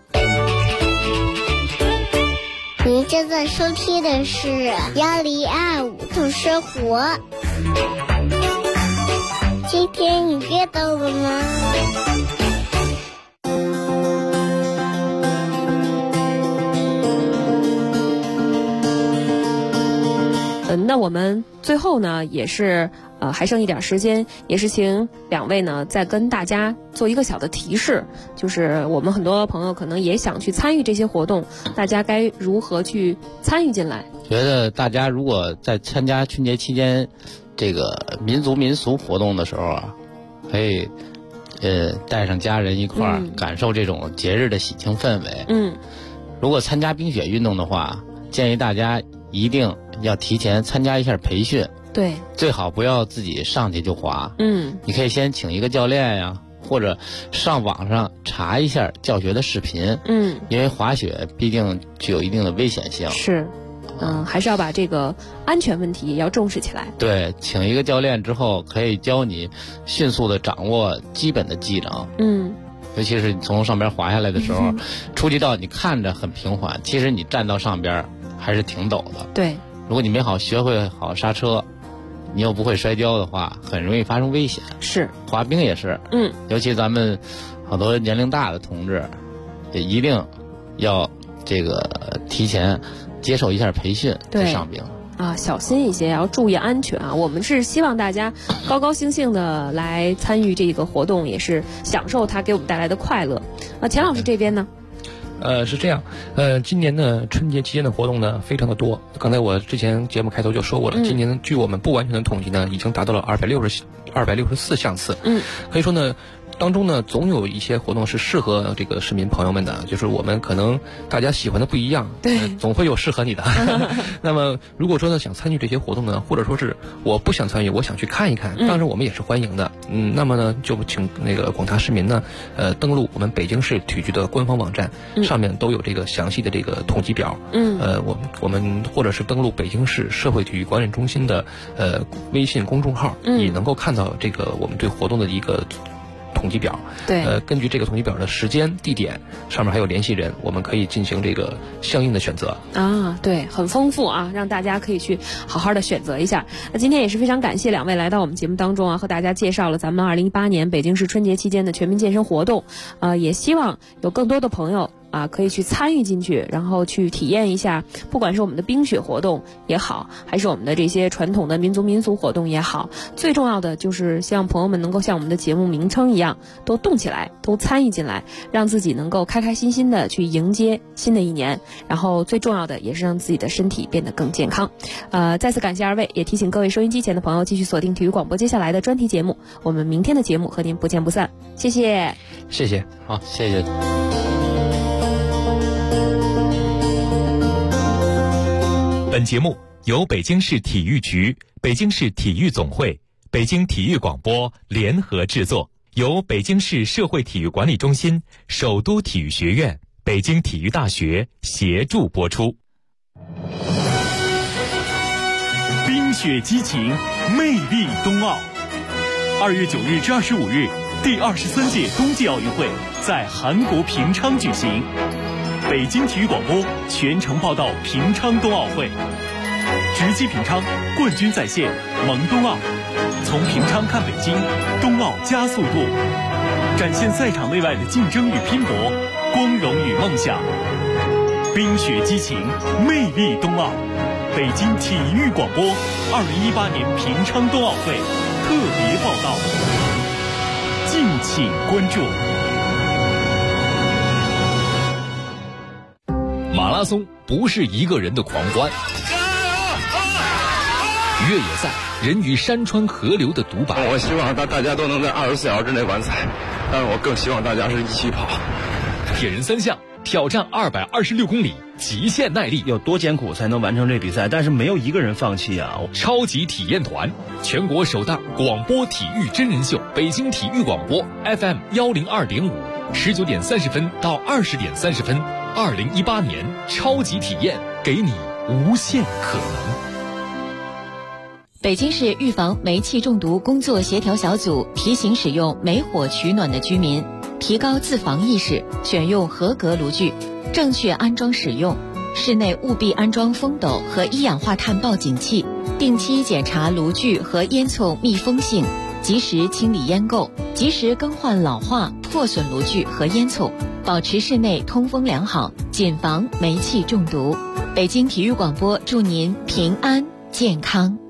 您正在收听的是1025度生活。今天你阅到了吗？ 那我们最后呢，也是还剩一点时间，也是请2位呢再跟大家做一个小的提示，就是我们很多朋友可能也想去参与这些活动，大家该如何去参与进来？ 觉得大家如果在参加春节期间这个民族民俗活动的时候啊，可以带上家人一块儿感受这种节日的喜庆氛围。如果参加冰雪运动的话，建议大家一定要提前参加一下培训。 对， 最好不要自己上去就滑。你可以先请一个教练呀，或者上网上查一下教学的视频。因为滑雪毕竟具有一定的危险性。 是，还是要把这个安全问题也要重视起来。 对，请一个教练之后，可以教你迅速的掌握基本的技能。尤其是你从上边滑下来的时候，初级道你看着很平缓，其实你站到上边还是挺陡的。 对， 如果你没学会好刹车，你又不会摔跤的话，很容易发生危险。 是， 滑冰也是。尤其咱们好多年龄大的同志， 也一定要这个提前接受一下培训再上冰。 小心一些，要注意安全啊！我们是希望大家高高兴兴的来参与这个活动，也是享受它给我们带来的快乐。钱老师这边呢？ 是这样，今年呢春节期间的活动呢非常的多。刚才我之前节目开头就说过了，今年据我们不完全的统计呢，已经达到了264项次。可以说呢，当中呢总有一些活动是适合这个市民朋友们的，就是我们可能大家喜欢的不一样，对，总会有适合你的。那么如果说呢想参与这些活动呢，或者说是我不想参与，我想去看一看，当然我们也是欢迎的。那么呢就请那个广大市民呢，登录我们北京市体育局的官方网站，上面都有这个详细的这个统计表。我们或者是登录北京市社会体育管理中心的微信公众号，也能够看到这个我们对活动的一个统计表。对，根据这个统计表的时间、地点，上面还有联系人，我们可以进行这个相应的选择。 对，很丰富啊，让大家可以去好好的选择一下。那今天也是非常感谢两位来到我们节目当中啊，和大家介绍了咱们2018年北京市春节期间的全民健身活动。也希望有更多的朋友可以去参与进去，然后去体验一下，不管是我们的冰雪活动也好，还是我们的这些传统的民俗活动也好，最重要的就是希望朋友们能够像我们的节目名称一样，都动起来，都参与进来，让自己能够开开心心的去迎接新的一年，然后最重要的也是让自己的身体变得更健康。再次感谢二位，也提醒各位收音机前的朋友继续锁定体育广播接下来的专题节目，我们明天的节目和您不见不散。谢谢， 谢谢， 好，谢谢。 本节目由北京市体育局、北京市体育总会、北京体育广播联合制作，由北京市社会体育管理中心、首都体育学院、北京体育大学协助播出。 冰雪激情，魅力冬奥。2月9日至25日，第23届冬季奥运会在韩国平昌举行。北京体育广播全程报道平昌冬奥会，直击平昌，冠军在线，萌冬奥，从平昌看北京，冬奥加速度，展现赛场内外的竞争与拼搏，光荣与梦想。冰雪激情，魅力冬奥，北京体育广播2018年平昌冬奥会特别报道，敬请关注。 马拉松不是一个人的狂欢，越野赛人与山川河流的独白。 我希望大家都能在24小时之内完赛，但是我更希望大家是一起跑。 铁人3项挑战226公里，极限耐力， 有多艰苦才能完成这比赛？但是没有一个人放弃啊！ 超级体验团，全国首档广播体育真人秀，北京体育广播 FM 102.5，19点30分到20点30分。2018年超级体验，给你无限可能。 北京市预防煤气中毒工作协调小组提醒使用煤火取暖的居民提高自防意识，选用合格炉具，正确安装使用。室内务必安装风斗和一氧化碳报警器，定期检查炉具和烟囱密封性，及时清理烟垢，及时更换老化破损炉具和烟囱，保持室内通风良好，谨防煤气中毒。北京体育广播祝您平安健康。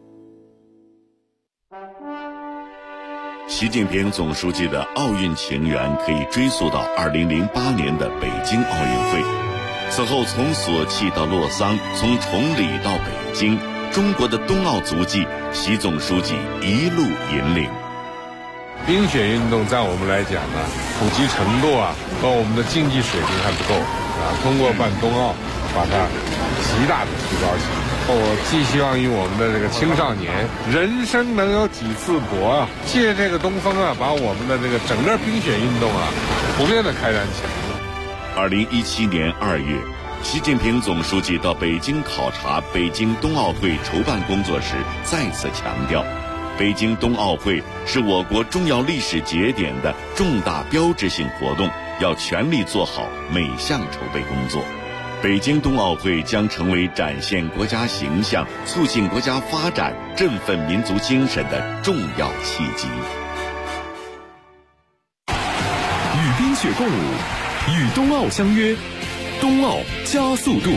习近平总书记的奥运情缘可以追溯到2008年的北京奥运会。此后从索契到洛桑，从崇礼到北京，中国的冬奥足迹，习总书记一路引领。 冰雪运动在我们来讲呢，普及程度和我们的竞技水平还不够通过办冬奥，把它极大的提高起来。我寄希望于我们的这个青少年，人生能有几次搏借这个东风把我们的这个整个冰雪运动普遍的开展起来。 2017年2月，习近平总书记到北京考察北京冬奥会筹办工作时，再次强调，北京冬奥会是我国重要历史节点的重大标志性活动，要全力做好每项筹备工作。北京冬奥会将成为展现国家形象、促进国家发展、振奋民族精神的重要契机。 与冰雪共舞， 与冬奥相约，冬奥加速度。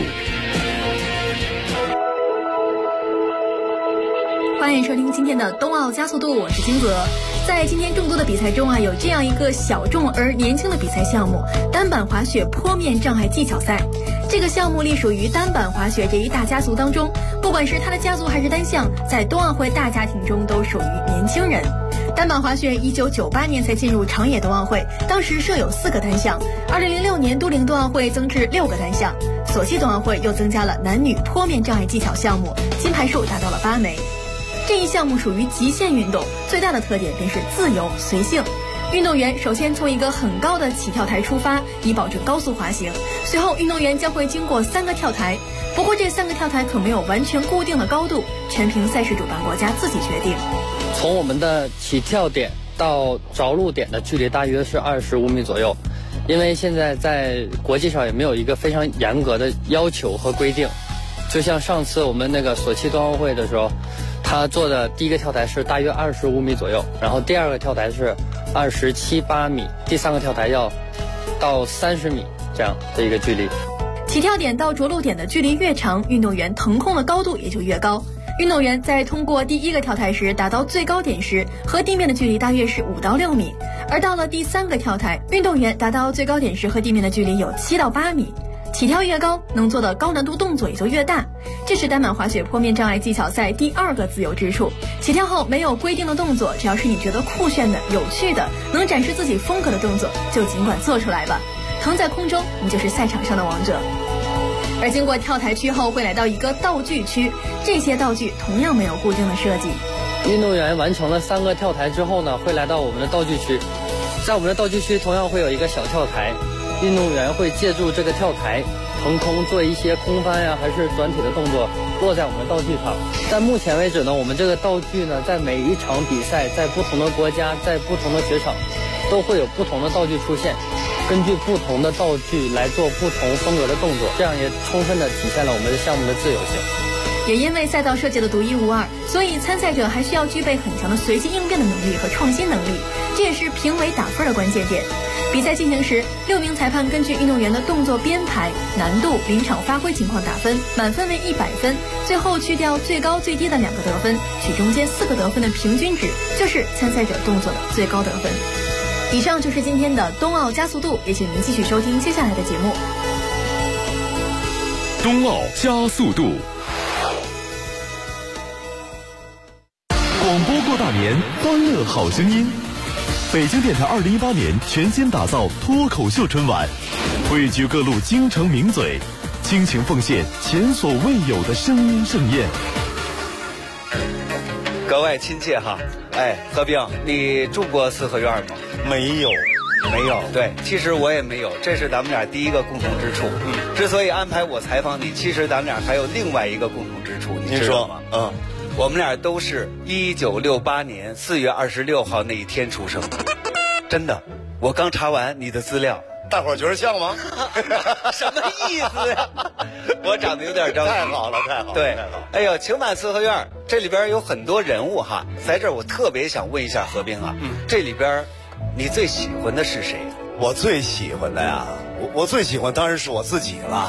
欢迎收听今天的冬奥加速度，我是金泽。在今天众多的比赛中有这样一个小众而年轻的比赛项目——单板滑雪坡面障碍技巧赛。这个项目隶属于单板滑雪这一大家族当中，不管是它的家族还是单项，在冬奥会大家庭中都属于年轻人。单板滑雪1998年才进入长野冬奥会，当时设有4个单项。2006年都灵冬奥会增至6个单项，索契冬奥会又增加了男女坡面障碍技巧项目，金牌数达到了8枚。这一项目属于极限运动，最大的特点便是自由随性。运动员首先从一个很高的起跳台出发，以保证高速滑行。随后运动员将会经过3个跳台，不过这3个跳台可没有完全固定的高度，全凭赛事主办国家自己决定。 从我们的起跳点到着陆点的距离大约是25米左右，因为现在在国际上也没有一个非常严格的要求和规定。就像上次我们那个索契冬奥会的时候，他做的第一个跳台是大约25米左右，然后第二个跳台是27、8米，第3个跳台要到30米这样的一个距离。 起跳点到着陆点的距离越长，运动员腾空的高度也就越高。运动员在通过第1个跳台时达到最高点时，和地面的距离大约是5到6米，而到了第3个跳台，运动员达到最高点时和地面的距离有7到8米。起跳越高，能做的高难度动作也就越大，这是单板滑雪坡面障碍技巧赛第2个自由之处。起跳后没有规定的动作，只要是你觉得酷炫的、有趣的、能展示自己风格的动作，就尽管做出来吧。腾在空中，你就是赛场上的王者。而经过跳台区后，会来到一个道具区，这些道具同样没有固定的设计。 运动员完成了3个跳台之后呢，会来到我们的道具区，在我们的道具区同样会有一个小跳台。运动员会借助这个跳台腾空做一些空翻呀，还是转体的动作，落在我们的道具上。但目前为止呢，我们这个道具呢，在每一场比赛，在不同的国家，在不同的雪场，都会有不同的道具出现，根据不同的道具来做不同风格的动作，这样也充分的体现了我们的项目的自由性。 也因为赛道设计的独一无二，所以参赛者还需要具备很强的随机应变的能力和创新能力，这也是评委打分的关键点。比赛进行时，6名裁判根据运动员的动作编排、难度、临场发挥情况打分，满分为100分，最后去掉最高最低的2个得分，取中间4个得分的平均值，就是参赛者动作的最高得分。以上就是今天的冬奥加速度，也请您继续收听接下来的节目。 冬奥加速度。广播过大年，欢乐好声音。北京电台2018年全新打造脱口秀春晚，汇聚各路京城名嘴，倾情奉献前所未有的声音盛宴。 各位亲切哈，何冰，你住过四合院吗？ 没有。 对，其实我也没有，这是咱们俩第一个共同之处。之所以安排我采访你，其实咱们俩还有另外一个共同之处，你知道吗？我们俩都是1968年4月26号那一天出生的，真的。我刚查完你的资料， 大伙儿觉得像吗？ 什么意思呀？我长得有点着急。 太好了。 对，哎呦，情满四合院这里边有很多人物哈，在这儿我特别想问一下何冰啊，这里边你最喜欢的是谁？ 我最喜欢的呀，我最喜欢当然是我自己了。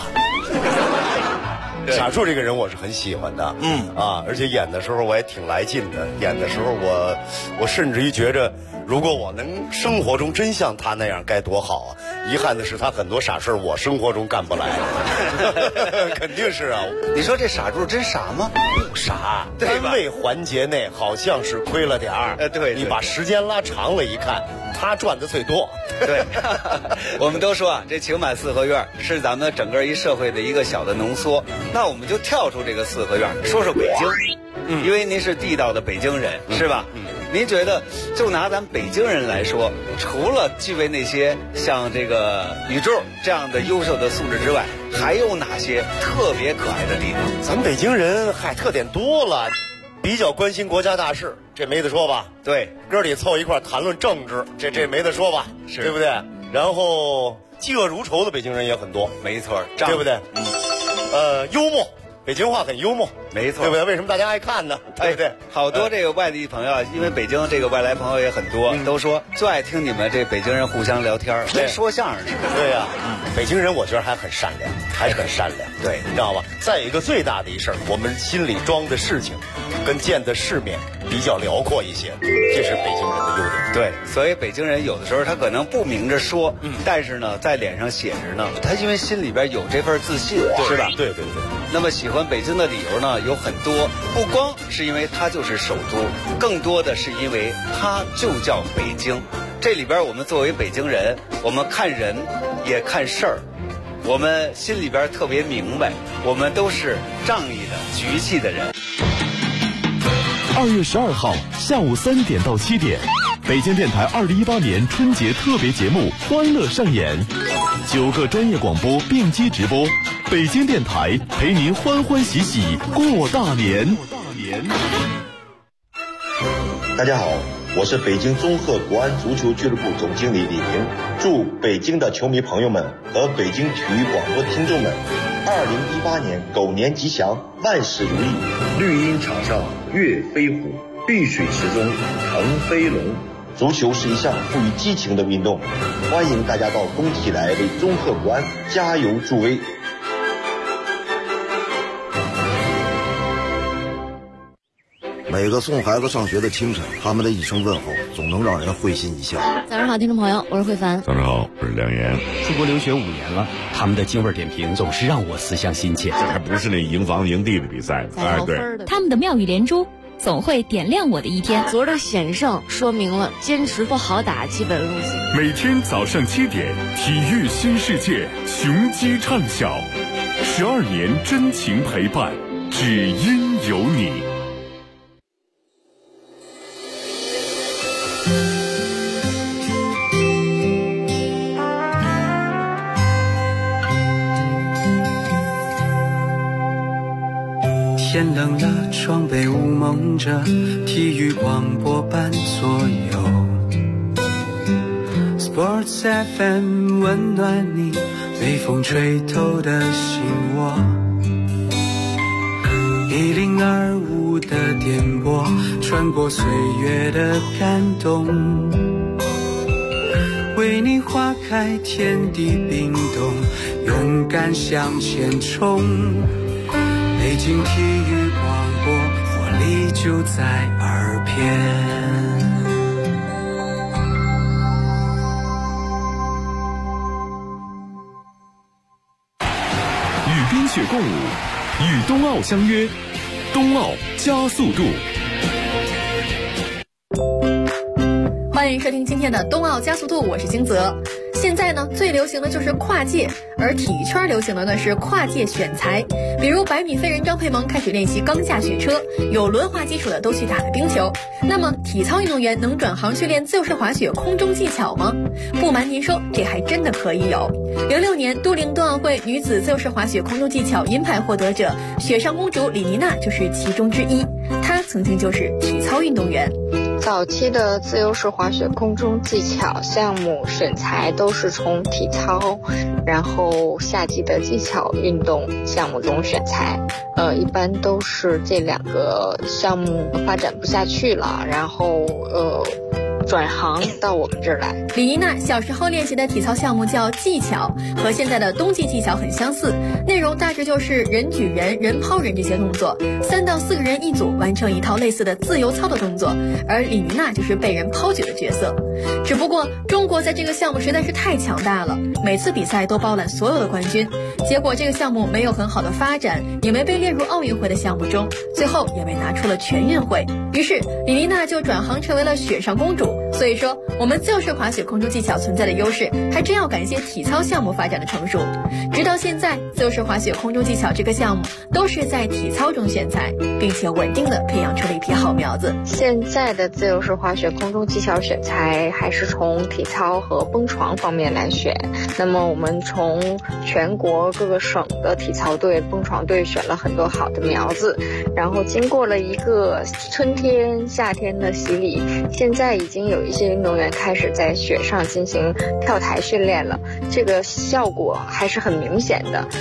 傻柱这个人我是很喜欢的，而且演的时候我也挺来劲的。演的时候我甚至于觉着，如果我能生活中真像他那样，该多好啊！遗憾的是，他很多傻事我生活中干不来。肯定是啊。 你说这傻柱真傻吗？ 不傻，单位环节内好像是亏了点儿。 对， 你把时间拉长了一看，他赚的最多。 对，我们都说啊，这情满四合院是咱们整个一社会的一个小的浓缩。那我们就跳出这个四合院，说说北京。因为您是地道的北京人，是吧？您觉得，就拿咱北京人来说，除了具备那些像这个宇宙这样的优秀的素质之外，还有哪些特别可爱的地方？ 咱们北京人特点多了，比较关心国家大事，这没得说吧？ 对， 哥里凑一块谈论政治，这没得说吧？ 是， 对不对？然后嫉恶如仇的北京人也很多， 没错， 对不对？幽默， 北京话很幽默， 没错， 对不对？为什么大家爱看呢？对不对？ 好多这个外地朋友，因为北京这个外来朋友也很多，都说最爱听你们这北京人互相聊天，跟说相声似的。 对呀，北京人我觉得还很善良，还很善良。对，你知道吧？再有一个最大的一事儿，我们心里装的事情，跟见的世面比较辽阔一些，这是北京人的优点。 对，所以北京人有的时候他可能不明着说，但是呢，在脸上写着呢，他因为心里边有这份自信，是吧？ 对对对。 那么喜欢北京的理由呢有很多，不光是因为它就是首都，更多的是因为它就叫北京。这里边我们作为北京人，我们看人也看事儿，我们心里边特别明白，我们都是仗义的、局气的人。 2月12号下午3点到7点，北京电台2018年春节特别节目《欢乐上演》，9个专业广播并机直播，北京电台陪您欢欢喜喜过大年。 大家好，我是北京综合国安足球俱乐部总经理李宁，祝北京的球迷朋友们和北京体育广播听众们2018年狗年吉祥，万事如意。绿茵场上跃飞虎，绿水池中腾飞龙。足球是一项富于激情的运动，欢迎大家到工体来为综合国安加油助威。 每个送孩子上学的清晨，他们的一声问候总能让人会心一笑。 早上好，听众朋友，我是慧凡。 早上好，我是梁岩。 出国留学5年了，他们的京味点评总是让我思乡心切。 这还不是那赢房赢地的比赛呢， 哎，对， 他们的妙语连珠总会点亮我的一天。 昨儿的险胜说明了坚持不好打基本路线。 每天早上7点，体育新世界，雄鸡唱晓，12年真情陪伴，只因有你。 天冷了，窗被雾蒙着，体育广播伴左右。Sports FM 温暖你，被风吹透的心窝。1025的电波，穿过岁月的感动，为你划开天地冰冻，勇敢向前冲。北京体育广播，活力就在耳边。 与冰雪共舞，与冬奥相约，冬奥加速度。 欢迎收听今天的冬奥加速度，我是金泽。现在呢，最流行的就是跨界，而体育圈流行的呢是跨界选材。比如100米飞人张培萌开始练习钢架雪车，有轮滑基础的都去打了冰球。那么体操运动员能转行去练自由式滑雪空中技巧吗？不瞒您说，这还真的可以有。06年都灵冬奥会女子自由式滑雪空中技巧银牌获得者雪上公主李妮娜就是其中之一，她曾经就是体操运动员。 早期的自由式滑雪空中技巧项目选材都是从体操，然后夏季的技巧运动项目中选材，一般都是这2个项目发展不下去了，然后转行到我们这儿来。 李妮娜小时候练习的体操项目叫技巧，和现在的冬季技巧很相似，内容大致就是人举人、人抛人这些动作，3到4个人一组完成一套类似的自由操的动作，而李妮娜就是被人抛举的角色。只不过中国在这个项目实在是太强大了，每次比赛都包揽所有的冠军，结果这个项目没有很好的发展，也没被列入奥运会的项目中，最后也被拿出了全运会。于是李妮娜就转行成为了雪上公主。所以说我们自由式滑雪空中技巧存在的优势还真要感谢体操项目发展的成熟。直到现在，自由式滑雪空中技巧这个项目都是在体操中选材，并且稳定的培养出了一批好苗子。 现在的自由式滑雪空中技巧选材还是从体操和蹦床方面来选，那么我们从全国各个省的体操队、蹦床队选了很多好的苗子，然后经过了一个春天夏天的洗礼，现在已经有一些运动员开始在雪上进行跳台训练了，这个效果还是很明显的。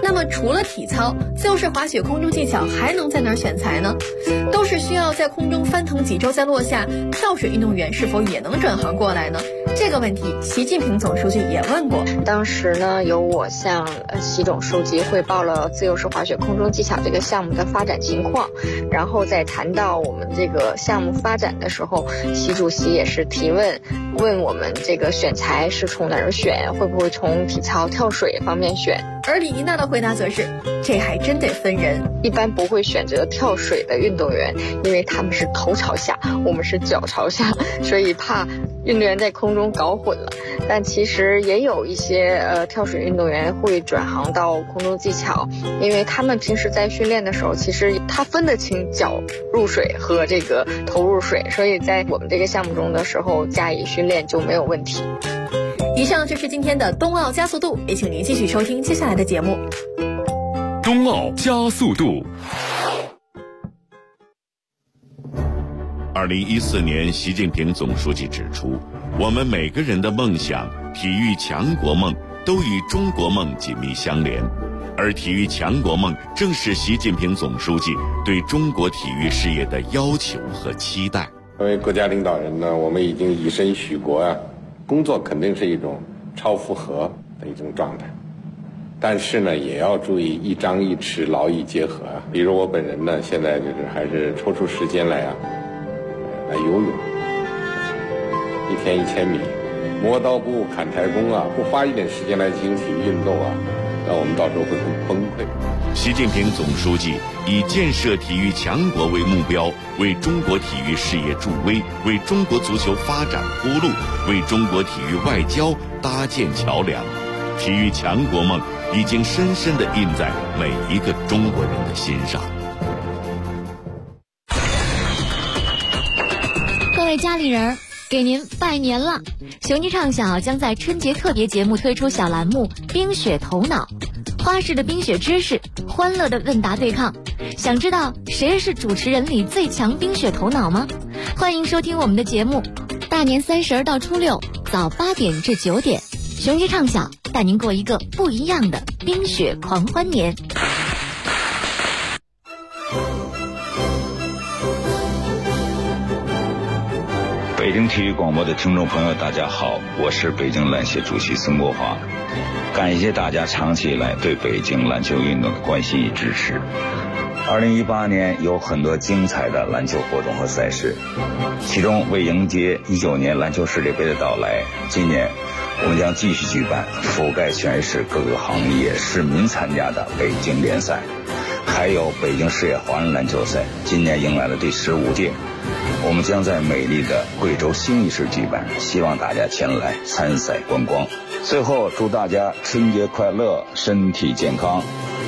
那么除了体操，自由式滑雪空中技巧还能在哪儿选材呢？都是需要在空中翻腾几周再落下，跳水运动员是否也能转行过来呢？这个问题习近平总书记也问过。 当时呢，由我向习总书记汇报了自由式滑雪空中技巧这个项目的发展情况，然后在谈到我们这个项目发展的时候，习主席也是提问我们这个选材是从哪儿选，会不会从体操跳水方面选。 而李一娜的回答则是，这还真得分人， 一般不会选择跳水的运动员，因为他们是头朝下，我们是脚朝下，所以怕运动员在空中搞混了。但其实也有一些跳水运动员会转行到空中技巧，因为他们平时在训练的时候，其实他分得清脚入水和这个头入水，所以在我们这个项目中的时候加以训练就没有问题。 以上就是今天的冬奥加速度，也请您继续收听接下来的节目。 冬奥加速度。 2014年，习近平总书记指出，我们每个人的梦想、体育强国梦都与中国梦紧密相连，而体育强国梦正是习近平总书记对中国体育事业的要求和期待。 作为国家领导人呢，我们已经以身许国啊，工作肯定是一种超负荷的一种状态，但是呢，也要注意一张一弛，劳逸结合啊。比如我本人呢，现在就是还是抽出时间来游泳，一天1000米，磨刀不误砍柴工啊，不花一点时间来进行体育运动啊，那我们到时候会很崩溃。 习近平总书记以建设体育强国为目标，为中国体育事业助威，为中国足球发展铺路，为中国体育外交搭建桥梁。体育强国梦已经深深地印在每一个中国人的心上。 各位家里人，给您拜年了！雄鸡畅晓将在春节特别节目推出小栏目《冰雪头脑》，花式的冰雪知识，欢乐的问答对抗。想知道谁是主持人里最强冰雪头脑吗？欢迎收听我们的节目，大年30到初6早8点至9点，雄鸡畅晓带您过一个不一样的冰雪狂欢年。 北京体育广播的听众朋友，大家好，我是北京篮协主席孙国华，感谢大家长期以来对北京篮球运动的关心与支持。2018年有很多精彩的篮球活动和赛事，其中为迎接19年篮球世界杯的到来，今年我们将继续举办覆盖全市各个行业市民参加的北京联赛，还有北京市野华人篮球赛，今年迎来了第15届。我们将在美丽的贵州兴义市举办，希望大家前来参赛观光。最后祝大家春节快乐，身体健康。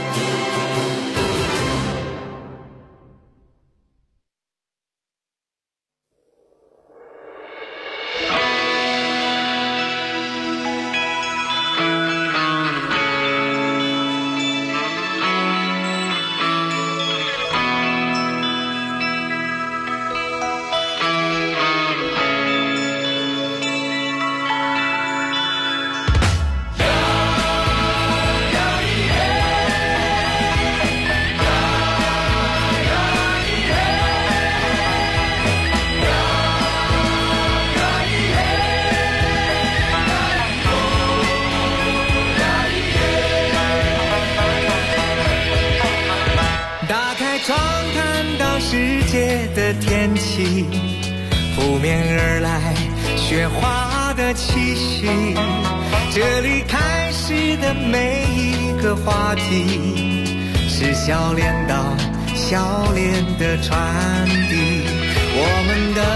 天气扑面而来，雪花的气息，这里开始的每一个话题，是笑脸到笑脸的传递。我们的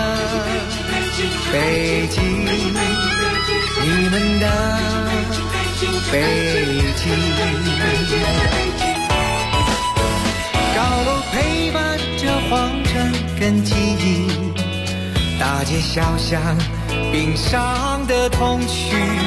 北京，你们的北京，高楼陪伴着皇城跟记忆，大街小巷冰上的童趣，